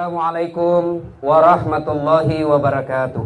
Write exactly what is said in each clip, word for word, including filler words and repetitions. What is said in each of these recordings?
Assalamualaikum warahmatullahi wabarakatuh.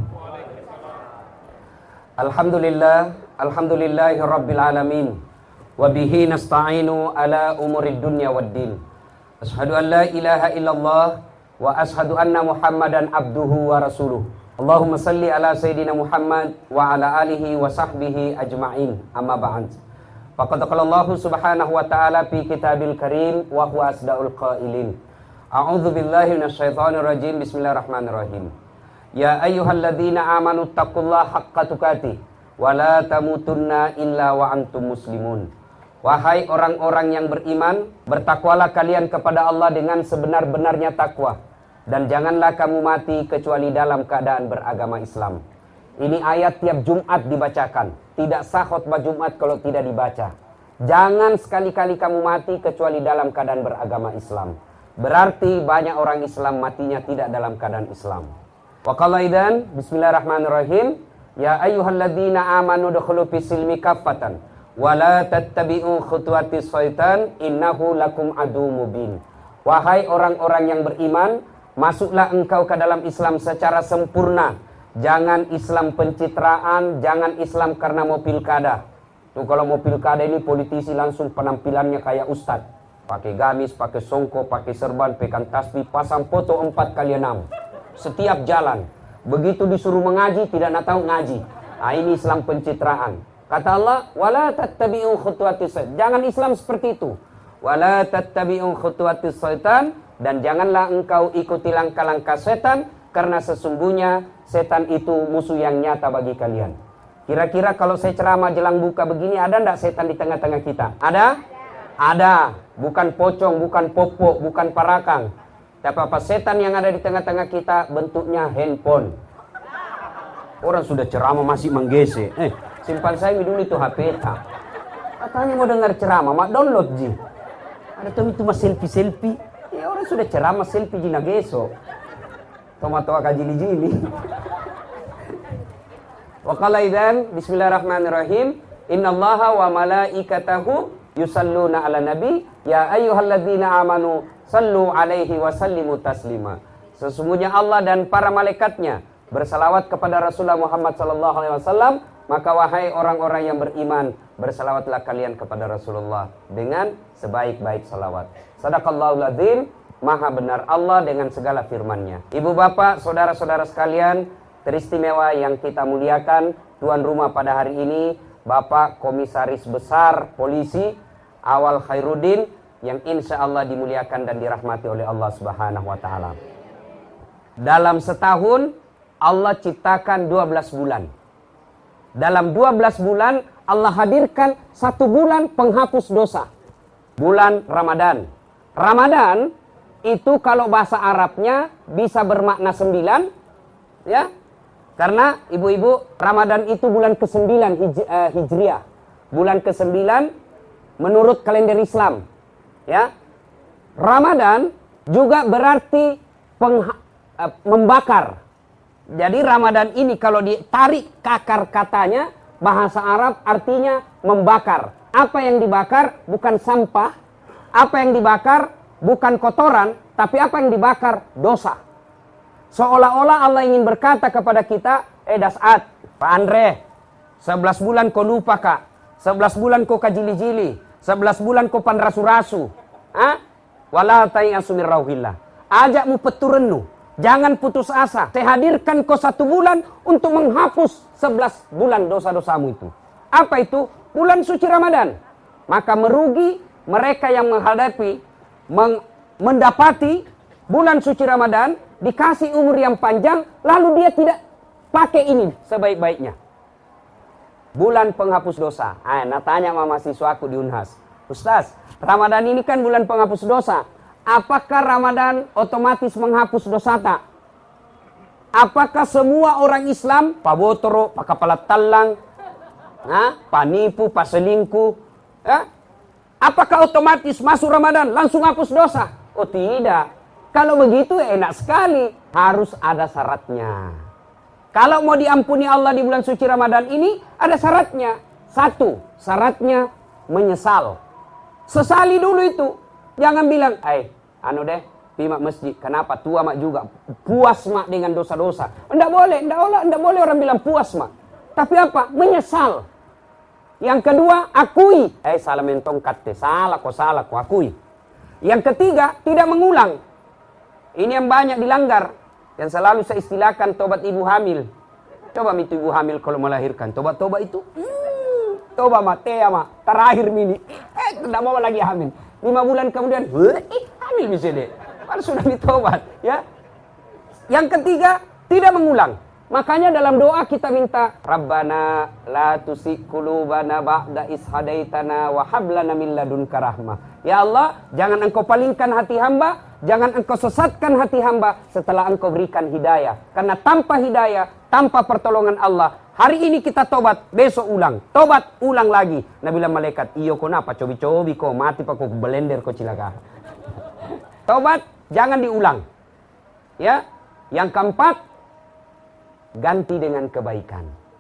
Alhamdulillah, alhamdulillahi rabbil alamin. Wa bihi nasta'inu ala umurid dunya waddin. Ashhadu an la ilaha illallah wa ashhadu anna Muhammadan abduhu wa rasuluh. Allahumma salli ala sayyidina Muhammad wa ala alihi wa sahbihi ajma'in. Amma ba'd. Faqad qala Allah subhanahu wa ta'ala fi kitabil karim wa huwa asdaqul qailin. A'udzu billahi minasyaitonir rajim. Bismillahirrahmanirrahim. Ya ayyuhalladzina amanu taqullaha haqqa tuqatih wa la tamutunna illa wa antum muslimun. Wahai orang-orang yang beriman, bertakwalah kalian kepada Allah dengan sebenar-benarnya takwa, dan janganlah kamu mati kecuali dalam keadaan beragama Islam. Ini ayat tiap Jumat dibacakan. Tidak sah khutbah Jumat kalau tidak dibaca. Jangan sekali-kali kamu mati kecuali dalam keadaan beragama Islam. Berarti banyak orang Islam matinya tidak dalam keadaan Islam. Wa qala idzan bismillahirrahmanirrahim. Ya ayyuhalladzina amanu dukhulu fis silmi kaffatan wa la tattabi'u khutuwatis syaitan innahu lakum adu mubin. Wahai orang-orang yang beriman, masuklah engkau ke dalam Islam secara sempurna. Jangan Islam pencitraan, jangan Islam karena mau pilkada. Tuh kalau mau pilkada ini politisi langsung penampilannya kayak ustadz. Pakai gamis, pakai songko, pakai serban, pegang tasbih, pasang foto empat kali enam. Setiap jalan. Begitu disuruh mengaji, tidak nak tahu ngaji. Nah, ini Islam pencitraan. Kata Allah, wala tattabi'u khutuwatis syaitan. Jangan Islam seperti itu. Wala tattabi'u khutuwatis syaitan. Dan janganlah engkau ikuti langkah-langkah setan, karena sesungguhnya setan itu musuh yang nyata bagi kalian. Kira-kira kalau saya ceramah jelang buka begini, ada enggak setan di tengah-tengah kita? Ada? Ada. Bukan pocong, bukan popok, bukan parakang. Tapi apa setan yang ada di tengah-tengah kita bentuknya handphone. Orang sudah ceramah masih menggesek. Eh, simpan saya dulu itu H P ta. Katanya mau dengar ceramah, mak download ji. Ada tuh itu mas selfie-selfie. Ya orang sudah ceramah selfie ji nageso. Tomat-tomat kajili-jili. Wa qala idzan bismillahirrahmanirrahim. Innallaha wa malaikatahu yusalluna ala nabi ya ayyuhalladzina amanu sallu alaihi wa sallimu taslima. Sesungguhnya Allah dan para malaikatnya bersalawat kepada Rasulullah Muhammad sallallahu alaihi wasallam, maka wahai orang-orang yang beriman, bersalawatlah kalian kepada Rasulullah dengan sebaik-baik salawat. Sadaqallahul adzim. Maha benar Allah dengan segala firman-Nya. Ibu bapak, saudara-saudara sekalian, teristimewa yang kita muliakan, tuan rumah pada hari ini Bapak Komisaris Besar Polisi Awal Khairuddin, yang insya Allah dimuliakan dan dirahmati oleh Allah Subhanahu wa Ta'ala. Dalam setahun Allah ciptakan dua belas bulan. Dalam dua belas bulan Allah hadirkan satu bulan penghapus dosa, bulan Ramadan. Ramadan itu kalau bahasa Arabnya bisa bermakna sembilan, ya. Karena ibu-ibu, Ramadan itu bulan kesembilan hij, uh, Hijriah. Bulan kesembilan menurut kalender Islam. Ya. Ramadan juga berarti pengha, uh, membakar. Jadi Ramadan ini kalau ditarik ke akar katanya, bahasa Arab artinya membakar. Apa yang dibakar bukan sampah. Apa yang dibakar bukan kotoran, tapi apa yang dibakar? Dosa. Seolah-olah Allah ingin berkata kepada kita, eh Dasat, Pak Andre, sebelas bulan kau lupa kak, sebelas bulan kau kajili-jili, sebelas bulan kau panrasu-rasu, ah, wala ta'iasu min rauhillah. Ajakmu peturenu, jangan putus asa. Saya hadirkan kau satu bulan untuk menghapus sebelas bulan dosa-dosamu itu. Apa itu? Bulan suci Ramadan. Maka merugi mereka yang menghadapi, meng, mendapati bulan suci Ramadan, dikasih umur yang panjang, lalu dia tidak pakai ini sebaik-baiknya. Bulan penghapus dosa. Ah, nah tanya sama mahasiswaku di Unhas. Ustaz, Ramadan ini kan bulan penghapus dosa. Apakah Ramadan otomatis menghapus dosa tak? Apakah semua orang Islam, Pak Botoro, Pak Kepala Talang, nah, Pak Nipu, Pak Selingkuh, ya? Apakah otomatis masuk Ramadan langsung hapus dosa? Oh tidak. Kalau begitu enak sekali, harus ada syaratnya. Kalau mau diampuni Allah di bulan suci Ramadan ini, ada syaratnya. Satu, syaratnya menyesal. Sesali dulu itu. Jangan bilang, eh, anu deh, pi mak masjid. Kenapa? Tua mak juga. Puas mak dengan dosa-dosa. Enggak boleh, enggak boleh, enggak boleh orang bilang puas mak. Tapi apa? Menyesal. Yang kedua, akui. Eh, salah mentong kate. Salah kok, salah kok, akui. Yang ketiga, tidak mengulang. Ini yang banyak dilanggar. Yang selalu saya istilahkan tobat ibu hamil. Coba itu ibu hamil kalau melahirkan. Tobat-tobat itu. Hmm, toba mak, tea mak. Terakhir mini. Eh, tidak mau lagi hamil. Lima bulan kemudian, eh, hamil bisa deh. Padahal sudah ditobat. Ya. Yang ketiga, tidak mengulang. Makanya dalam doa kita minta Rabbana la tuzigh qulubana ba'da idh hadaitana wa hab lana min ladunka rahmah. Ya Allah, jangan engkau palingkan hati hamba, jangan engkau sesatkan hati hamba setelah engkau berikan hidayah. Karena tanpa hidayah, tanpa pertolongan Allah, hari ini kita tobat, besok ulang. Tobat, ulang lagi. Nabi bilang malaikat, iyo kau napa cobi-cobi kau mati pak kau belender kau cilaka. Tobat, jangan diulang. Ya. Yang keempat, ganti dengan kebaikan.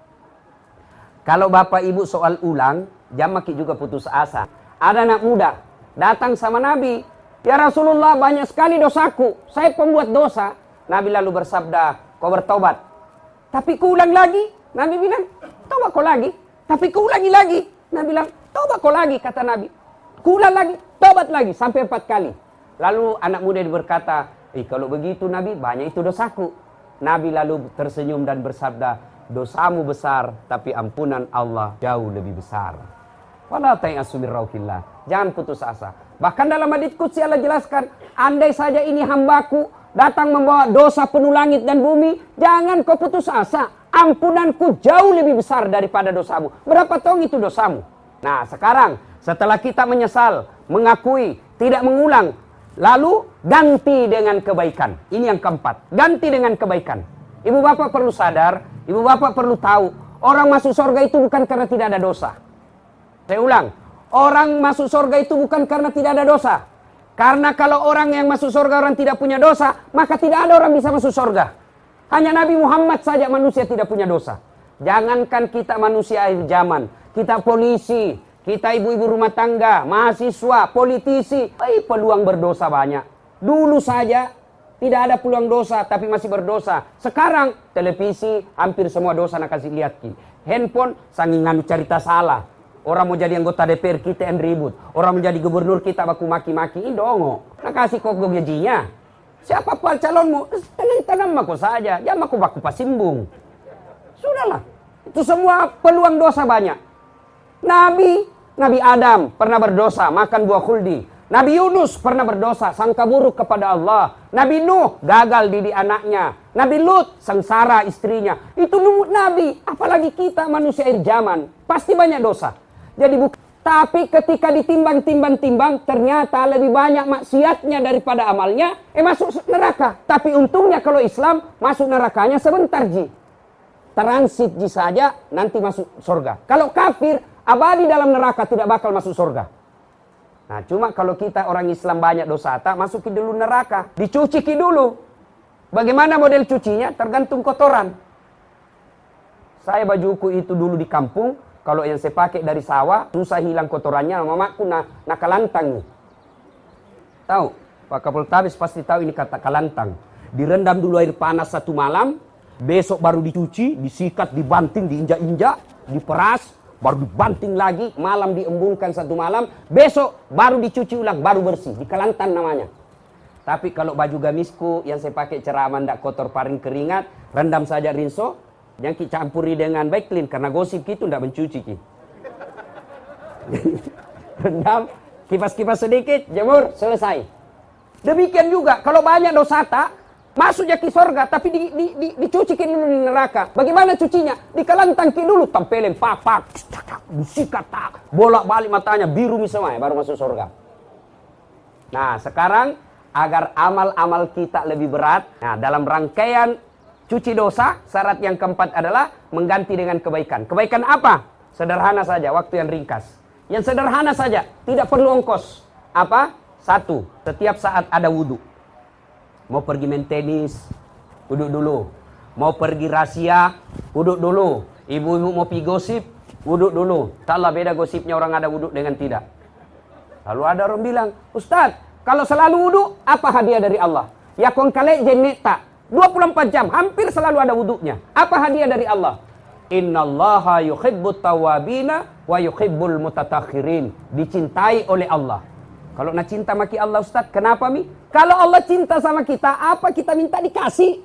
Kalau bapak ibu soal ulang, jangan maki juga putus asa. Ada anak muda datang sama Nabi, ya Rasulullah banyak sekali dosaku, saya pembuat dosa. Nabi lalu bersabda, kau bertobat. Tapi keulang lagi. Nabi bilang, tobat kau lagi. Tapi keulangi lagi. Nabi bilang, tobat kau lagi, kata Nabi. Keulang lagi, tobat lagi, sampai empat kali. Lalu anak muda berkata, eh kalau begitu Nabi, banyak itu dosaku. Nabi lalu tersenyum dan bersabda, dosamu besar, tapi ampunan Allah jauh lebih besar. Wala ta'asu min rauhillah. Jangan putus asa. Bahkan dalam hadits qudsi Allah jelaskan, andai saja ini hambaku datang membawa dosa penuh langit dan bumi, jangan kau putus asa. Ampunanku jauh lebih besar daripada dosamu. Berapa tong itu dosamu? Nah sekarang, setelah kita menyesal, mengakui, tidak mengulang, lalu ganti dengan kebaikan. Ini yang keempat. Ganti dengan kebaikan. Ibu bapak perlu sadar, ibu bapak perlu tahu, orang masuk surga itu bukan karena tidak ada dosa. Saya ulang, orang masuk surga itu bukan karena tidak ada dosa. Karena kalau orang yang masuk surga orang tidak punya dosa, maka tidak ada orang bisa masuk surga. Hanya Nabi Muhammad saja manusia tidak punya dosa. Jangankan kita manusia akhir zaman, kita polisi, kita ibu-ibu rumah tangga, mahasiswa, politisi, eh, peluang berdosa banyak. Dulu saja tidak ada peluang dosa, tapi masih berdosa. Sekarang televisi hampir semua dosa nak kasih lihat ki. Handphone sangingan cerita salah. Orang mau jadi anggota D P R kita yang ribut. Orang menjadi gubernur kita baku maki-maki. Ini dongo. Nak kasih kok gajinya. Siapa pun calonmu? Tanam aku saja. Jangan aku baku pasimbung. Sudahlah. Itu semua peluang dosa banyak. Nabi Nabi Adam pernah berdosa, makan buah khuldi. Nabi Yunus pernah berdosa, sangka buruk kepada Allah. Nabi Nuh gagal didik anaknya. Nabi Lut sengsara istrinya. Itu Nabi, apalagi kita manusia akhir zaman. Pasti banyak dosa. Jadi bukan. Tapi ketika ditimbang-timbang-timbang, ternyata lebih banyak maksiatnya daripada amalnya, eh masuk neraka. Tapi untungnya kalau Islam, masuk nerakanya sebentar ji. Transit ji saja, nanti masuk surga. Kalau kafir, abadi dalam neraka tidak bakal masuk surga. Nah cuma kalau kita orang Islam banyak dosa, tak masukin dulu neraka. Dicuci dulu. Bagaimana model cucinya? Tergantung kotoran. Saya bajuku itu dulu di kampung. Kalau yang saya pakai dari sawah, susah hilang kotorannya. Mamaku na, na kalantang. Tahu? Pak Kapoltabes pasti tahu ini kata kalantang. Direndam dulu air panas satu malam. Besok baru dicuci, disikat, dibanting, diinjak-injak, diperas. Baru dibanting lagi, malam diembungkan satu malam. Besok baru dicuci ulang, baru bersih. Di kalantang namanya. Tapi kalau baju gamisku yang saya pakai ceramah ndak kotor paring keringat, rendam saja rinso. Yang kita campuri dengan baik clean karena gosip gitu ndak mencuci ki. Rendam, kipas-kipas sedikit, jemur, selesai. Demikian juga kalau banyak dosa tak masuknya ke surga tapi di, di, di, dicuci dulu di neraka. Bagaimana cucinya? Dikalantang dulu, tampelin pak pak, disikat tak, bolak-balik matanya biru misalnya baru masuk surga. Nah, sekarang agar amal-amal kita lebih berat, nah dalam rangkaian cuci dosa, syarat yang keempat adalah mengganti dengan kebaikan. Kebaikan apa? Sederhana saja, waktu yang ringkas. Yang sederhana saja, tidak perlu ongkos. Apa? Satu, setiap saat ada wudhu. Mau pergi main tenis, wudhu dulu. Mau pergi rahasia, wudhu dulu. Ibu-ibu mau pergi gosip, wudhu dulu. Tak lah beda gosipnya orang ada wudhu dengan tidak. Lalu ada orang bilang, Ustaz, Kalau selalu wudu, apa hadiah dari Allah? Ya kongkale jeneta. dua puluh empat jam, hampir selalu ada wudunya. Apa hadiah dari Allah? Innallaha yuhibbut tawabina wa yuhibbul mutatakhirin. Dicintai oleh Allah. Kalau nak cinta maki Allah Ustaz, kenapa mi? Kalau Allah cinta sama kita, apa kita minta dikasih?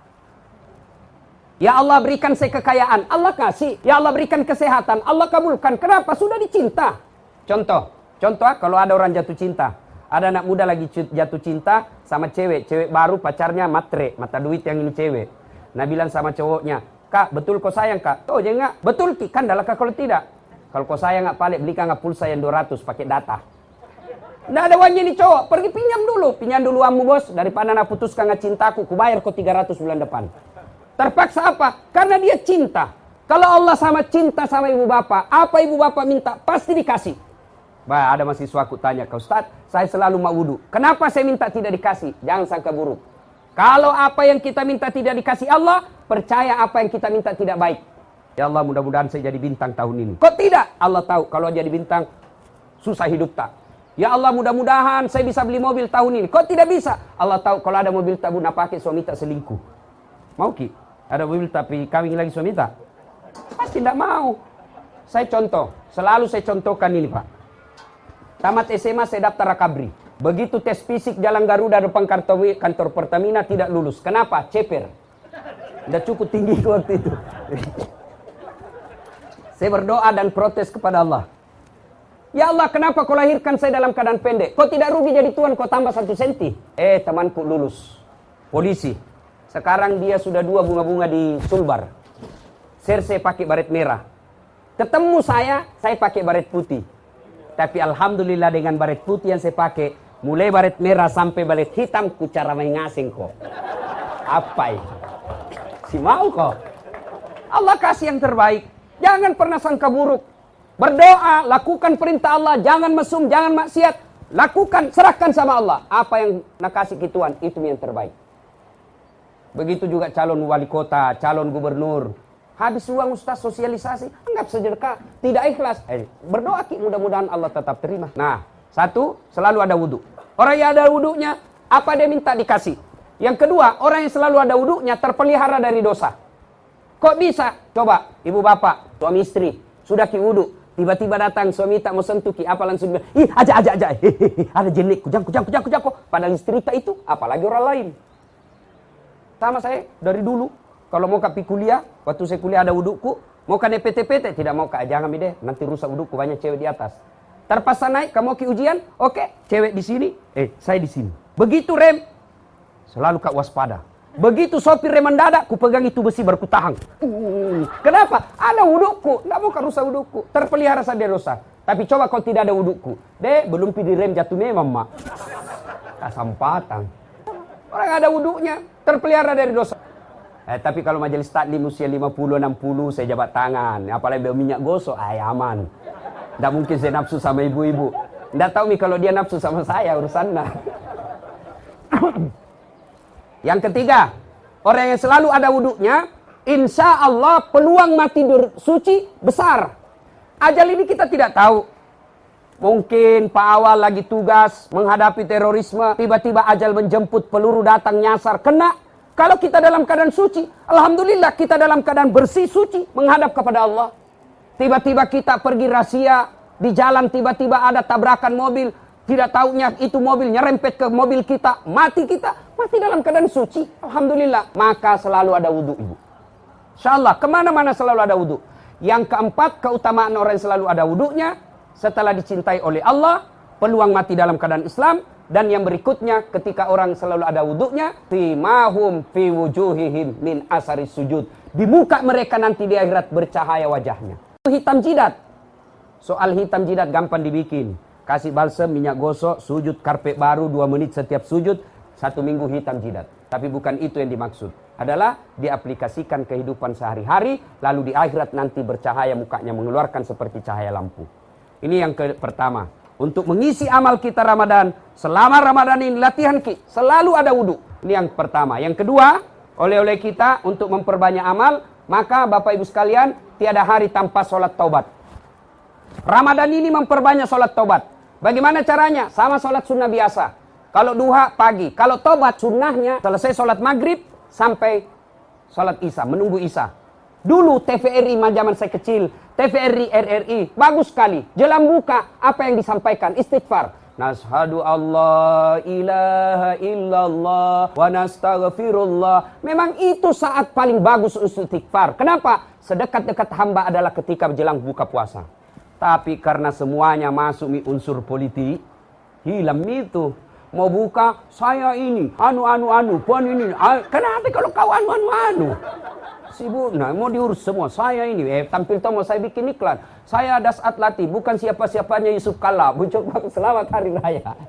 Ya Allah berikan saya kekayaan, Allah kasih. Ya Allah berikan kesehatan, Allah kabulkan. Kenapa? Sudah dicinta. Contoh, contoh kalau ada orang jatuh cinta. Ada anak muda lagi jatuh cinta sama cewek. Cewek baru pacarnya matre, mata duit yang ini cewek. Nah bilang sama cowoknya, Kak betul kau sayang kak? Oh jangan, betul ki, kan dalam kak kalau tidak. Kalau kau sayang nggak balik, belikan nggak pulsa yang dua ratus pakai data. Nggak ada uangnya nih cowok, pergi pinjam dulu. Pinjam dulu amu bos, daripada nak putuskan nggak cintaku, ku bayar kau tiga ratus bulan depan. Terpaksa apa? Karena dia cinta. Kalau Allah sama cinta sama ibu bapak, apa ibu bapak minta? Pasti dikasih. Bah, ada mahasiswa aku tanya ke Ustaz, saya selalu mau wudu. Kenapa saya minta tidak dikasih? Jangan sangka buruk. Kalau apa yang kita minta tidak dikasih Allah, percaya apa yang kita minta tidak baik. Ya Allah mudah-mudahan saya jadi bintang tahun ini. Kok tidak? Allah tahu kalau jadi bintang susah hidup tak. Ya Allah mudah-mudahan saya bisa beli mobil tahun ini. Kok tidak bisa? Allah tahu kalau ada mobil tak guna pakai suami tak selingkuh. Mau ki? Ada mobil tapi kawin lagi suami tak? Pasti tidak mau. Saya contoh, selalu saya contohkan ini Pak. Tamat S M A saya daftar Rakabri. Begitu tes fisik Jalan Garuda depan kantor, kantor Pertamina tidak lulus. Kenapa? Ceper. Udah cukup tinggi waktu itu. Saya berdoa dan protes kepada Allah. Ya Allah, kenapa kau lahirkan saya dalam keadaan pendek? Kau tidak rugi jadi tuan, kau tambah satu senti. Eh, temanku lulus. Polisi. Sekarang dia sudah dua bunga-bunga di Sulbar. Serse pakai baret merah. Ketemu saya, saya pakai baret putih. Tapi alhamdulillah dengan baret putih yang saya pakai, mulai baret merah sampai baret hitam, ku cara main ngasing kok. Apa itu? Si mau kok. Allah kasih yang terbaik. Jangan pernah sangka buruk. Berdoa, lakukan perintah Allah, jangan mesum, jangan maksiat. Lakukan, serahkan sama Allah. Apa yang nak kasih ke Tuhan, itu yang terbaik. Begitu juga calon wali kota, calon gubernur. Habis uang Ustaz sosialisasi, anggap sedekah, tidak ikhlas. Eh, berdoa ki, mudah-mudahan Allah tetap terima. Nah, satu, selalu ada wudu. Orang yang ada wudunya, apa dia minta dikasih. Yang kedua, orang yang selalu ada wudunya terpelihara dari dosa. Kok bisa? Coba, ibu bapak, suami istri, sudah ki wudu. Tiba-tiba datang suami tak mau sentuh ki, apa langsung bilang, ih aja aja aja, hehehe, ada jenik, kujang kujang kujang kujang kok. Padahal istri tak itu, apalagi orang lain. Sama saya dari dulu, kalau mau ke kuliah, waktu saya kuliah ada wuduku, mau ke P T P T, tidak mau ke, jangan deh, nanti rusak wuduku, banyak cewek di atas. Terpaksa naik, kamu ke ujian, oke, cewek di sini, eh saya di sini. Begitu rem, selalu kak waspada. Begitu sopir rem mendadak, ku pegang itu besi baru ku tahan. Uh, kenapa? Ada wuduku, tidak mau rusak wuduku, terpelihara saja dosa. Tapi coba kalau tidak ada wuduku, deh belum pilih rem jatuh memang mak. Kasampatan. Orang ada wudunya, terpelihara dari dosa. Eh, tapi kalau majelis taklim usia lima puluh enam puluh saya jabat tangan, apalagi bawa minyak gosok, ay aman. Tidak mungkin saya nafsu sama ibu-ibu. Tidak tahu nih kalau dia nafsu sama saya urusannya. Yang ketiga, orang yang selalu ada wudunya, insya Allah peluang mati suci besar. Ajal ini kita tidak tahu. Mungkin Pak Awal lagi tugas menghadapi terorisme, tiba-tiba ajal menjemput, peluru datang nyasar, kena. Kalau kita dalam keadaan suci, alhamdulillah kita dalam keadaan bersih suci menghadap kepada Allah. Tiba-tiba kita pergi rahasia di jalan, tiba-tiba ada tabrakan mobil, tidak taunya itu mobil nyerempet ke mobil kita, mati kita, mati dalam keadaan suci. Alhamdulillah, maka selalu ada wudu ibu. Insyaallah kemana-mana selalu ada wudu. Yang keempat, keutamaan orang yang selalu ada wudunya, setelah dicintai oleh Allah, peluang mati dalam keadaan Islam. Dan yang berikutnya, ketika orang selalu ada wudunya, timahum fi wujuhihim min asari sujud. Di muka mereka nanti di akhirat bercahaya wajahnya. Hitam jidat. Soal hitam jidat gampang dibikin. Kasih balsam, minyak gosok, sujud karpet baru dua menit setiap sujud, satu minggu hitam jidat. Tapi bukan itu yang dimaksud. Adalah diaplikasikan kehidupan sehari-hari, lalu di akhirat nanti bercahaya mukanya, mengeluarkan seperti cahaya lampu. Ini yang ke pertama. Untuk mengisi amal kita Ramadan, selama Ramadan ini latihan kita, selalu ada wudu. Ini yang pertama. Yang kedua, oleh-oleh kita untuk memperbanyak amal, maka Bapak Ibu sekalian, tiada hari tanpa sholat taubat. Ramadan ini memperbanyak sholat taubat. Bagaimana caranya? Sama sholat sunnah biasa. Kalau duha pagi. Kalau tobat sunnahnya selesai sholat maghrib sampai sholat isya, menunggu isya. Dulu T V R I zaman saya kecil, T V R I, R R I, bagus sekali. Jelang buka, apa yang disampaikan? Istighfar. Nashhadu Allah ilaha illallah wa nastaghfirullah. Memang itu saat paling bagus istighfar. Kenapa? Sedekat-dekat hamba adalah ketika jelang buka puasa. Tapi karena semuanya masuk mi unsur politik, hilang itu. Mau buka, saya ini, anu, anu, anu, puan ini. Kenapa kalau kau anu, anu, anu? Sibuk, nah mau diurus semua. Saya ini, eh tampil tomo saya bikin iklan. Saya Das Atlati, bukan siapa-siapanya Yusuf Kala. Bucok selamat hari raya.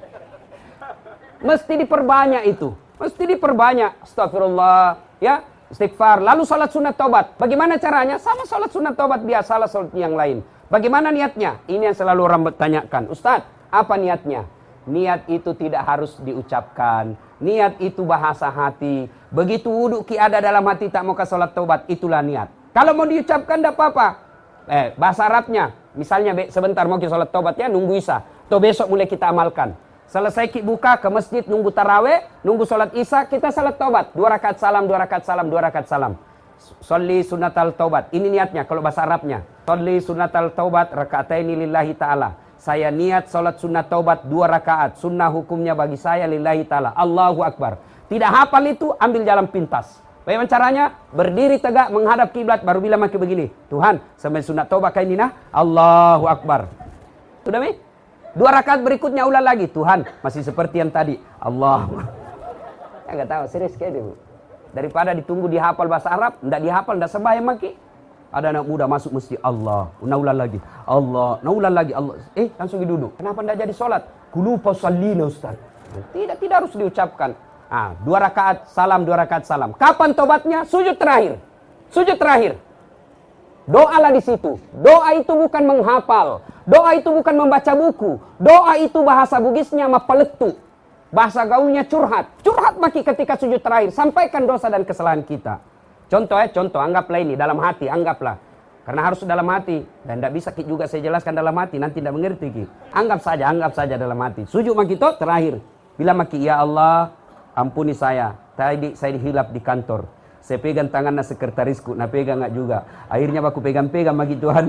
Mesti diperbanyak itu. Mesti diperbanyak. Astagfirullah. Ya, istighfar. Lalu sholat sunat tobat. Bagaimana caranya? Sama sholat sunat tobat biasa, sholat yang lain. Bagaimana niatnya? Ini yang selalu orang bertanyakan. Ustadz, apa niatnya? Niat itu tidak harus diucapkan. Niat itu bahasa hati. Begitu wudhu ki ada dalam hati tak mau ke sholat taubat, itulah niat. Kalau mau diucapkan tidak apa-apa. Eh, bahasa Arabnya, misalnya be, sebentar mau ke sholat taubat ya, nunggu isya. Atau besok mulai kita amalkan. Selesai ki buka ke masjid, nunggu taraweh, nunggu sholat isya, kita sholat taubat. Dua rakaat salam, dua rakaat salam, dua rakaat salam. Sholli sunatal taubat. Ini niatnya kalau bahasa Arabnya. Sholli sunatal taubat raka'ataini lillahi ta'ala. Saya niat sholat sunat taubat dua rakaat. Sunnah hukumnya bagi saya lillahi ta'ala. Allahu Akbar. Tidak hafal itu, ambil jalan pintas. Bagaimana caranya? Berdiri tegak, menghadap kiblat, baru bilang maki begini. Tuhan, sampai sunat taubat kayak ini nah. Allahu Akbar. Sudah mi? Dua rakaat berikutnya ulang lagi. Tuhan, masih seperti yang tadi. Allah. Ya nggak tahu, serius kayak itu. Daripada ditunggu dihafal bahasa Arab, tidak dihafal, tidak sembahyang maki. Ada anak muda masuk mesti Allah, naulan lagi, Allah, naulan lagi, Allah. Eh, langsung duduk. Kenapa tidak jadi sholat? Kulupa sallina Ustaz. Tidak, tidak harus diucapkan. Ah, dua rakaat salam, dua rakaat salam. Kapan tobatnya? Sujud terakhir. Sujud terakhir. Doalah di situ. Doa itu bukan menghafal. Doa itu bukan membaca buku. Doa itu bahasa Bugisnya mapaletu. Bahasa gaulnya curhat. Curhat maki ketika sujud terakhir. Sampaikan dosa dan kesalahan kita. Contoh ya, contoh, anggaplah ini dalam hati, anggaplah. Karena harus dalam hati. Dan tidak bisa juga saya jelaskan dalam hati, nanti tidak mengerti. Ki. Anggap saja, anggap saja dalam hati. Sujud maki itu terakhir. Bila maki, ya Allah, ampuni saya. Tadi saya dihilap di kantor. Saya pegang tangannya sekretarisku, nah pegang nggak juga. Akhirnya aku pegang-pegang maki Tuhan.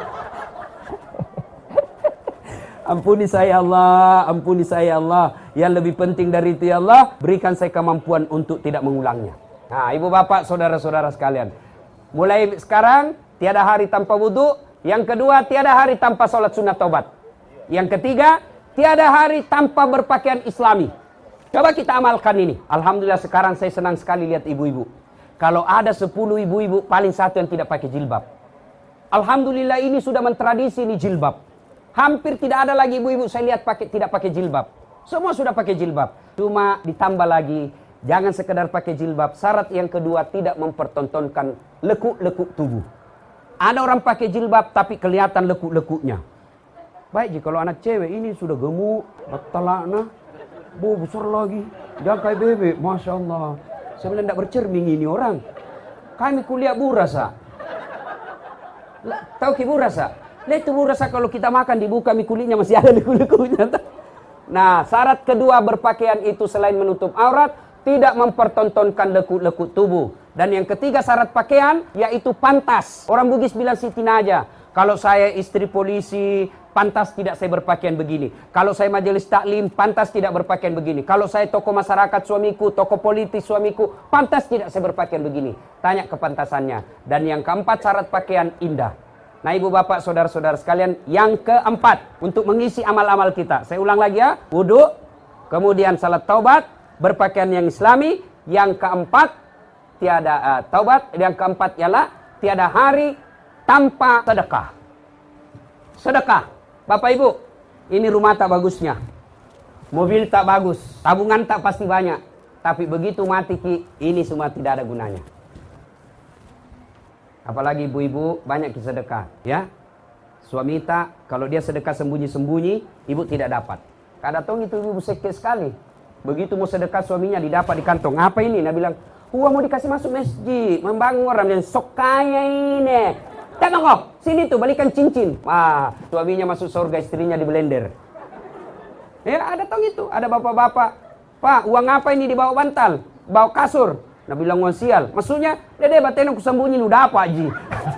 Ampuni saya Allah, ampuni saya Allah. Yang lebih penting dari itu ya Allah, berikan saya kemampuan untuk tidak mengulangnya. Nah, ibu bapak, saudara-saudara sekalian. Mulai sekarang, tiada hari tanpa wudhu. Yang kedua, tiada hari tanpa sholat sunat taubat. Yang ketiga, tiada hari tanpa berpakaian islami. Coba kita amalkan ini. Alhamdulillah sekarang saya senang sekali lihat ibu-ibu. Kalau ada sepuluh ibu-ibu, paling satu yang tidak pakai jilbab. Alhamdulillah ini sudah mentradisi ini jilbab. Hampir tidak ada lagi ibu-ibu saya lihat pakai tidak pakai jilbab. Semua sudah pakai jilbab. Cuma ditambah lagi, jangan sekedar pakai jilbab. Syarat yang kedua, tidak mempertontonkan lekuk-lekuk tubuh. Ada orang pakai jilbab tapi kelihatan lekuk-lekuknya. Baik, jika kalau anak cewek ini sudah gemuk, batalakna, bu besar lagi, jangan kayak bebek, masya Allah. Sebenarnya tidak bercermin ini orang. Kami kuliah burasa. Tahu ki burasa? Lihat itu burasa kalau kita makan dibuka mi kulitnya masih ada lekuk-lekuknya. Nah, syarat kedua berpakaian itu selain menutup aurat, tidak mempertontonkan lekuk-lekuk tubuh. Dan yang ketiga syarat pakaian, yaitu pantas. Orang Bugis bilang Siti Naja, kalau saya istri polisi, pantas tidak saya berpakaian begini. Kalau saya majelis taklim, pantas tidak berpakaian begini. Kalau saya tokoh masyarakat suamiku, tokoh politis suamiku, pantas tidak saya berpakaian begini. Tanya kepantasannya. Dan yang keempat syarat pakaian indah. Nah ibu bapak saudara-saudara sekalian, yang keempat untuk mengisi amal-amal kita. Saya ulang lagi ya, wudhu, kemudian salat taubat, berpakaian yang islami. Yang keempat tiada uh, taubat. Yang keempat ialah tiada hari tanpa sedekah. Sedekah, bapak ibu, ini rumah tak bagusnya, mobil tak bagus, tabungan tak pasti banyak, tapi begitu mati ki, ini semua tidak ada gunanya. Apalagi ibu-ibu banyak ki sedekah, ya. Suami tak, kalau dia sedekah sembunyi-sembunyi, ibu tidak dapat. Kadang itu ibu sekte sekali. Begitu mau sedekah suaminya didapat di kantong. Apa ini? Dia bilang, "Wah, mau dikasih masuk masjid, membangun orang yang sok kaya ini." Datang kok, sini tuh balikan cincin. Wah, suaminya masuk surga, istrinya di blender. Ya ada tong itu, ada bapak-bapak, Pak uang apa ini dibawa bantal, bawa kasur. Nah bilang uang sial, maksudnya dede baten aku sembunyi udah apa Ji.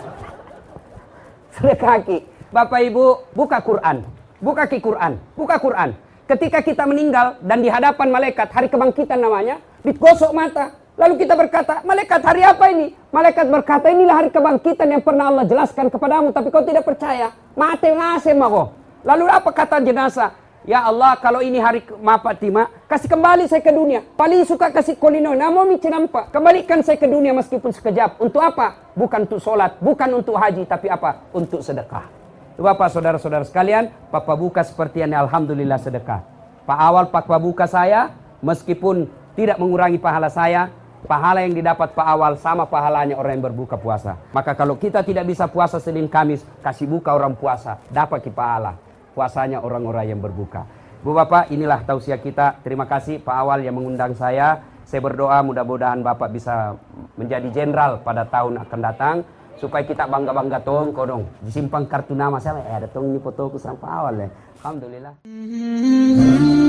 Sudah kaki, Bapak Ibu buka Quran, buka ki Quran, buka Quran. Ketika kita meninggal dan di hadapan malaikat, hari kebangkitan namanya, digosok mata. Lalu kita berkata, malaikat hari apa ini? Malaikat berkata, inilah hari kebangkitan yang pernah Allah jelaskan kepadamu, tapi kau tidak percaya. Mate ngasem aku. Lalu apa kata jenazah? Ya Allah, kalau ini hari maaf Tima, kasih kembali saya ke dunia. Paling suka kasih kolino, namo mi nampak. Kembalikan saya ke dunia meskipun sekejap. Untuk apa? Bukan untuk sholat, bukan untuk haji, tapi apa? Untuk sedekah. Bapak saudara-saudara sekalian, Papa buka seperti ini, alhamdulillah sedekah. Pak awal Papa buka saya, meskipun tidak mengurangi pahala saya, pahala yang didapat Pak awal sama pahalanya orang yang berbuka puasa. Maka kalau kita tidak bisa puasa Senin Kamis, kasih buka orang puasa, dapat ki pahala puasanya orang-orang yang berbuka. Bu Bapak, inilah tausiah kita. Terima kasih Pak awal yang mengundang saya. Saya berdoa mudah-mudahan Bapak bisa menjadi jenderal pada tahun akan datang, supaya kita bangga-bangga tong kodong. Disimpan kartu nama saya, eh ada tong ini fotoku sampai awal ya. Alhamdulillah.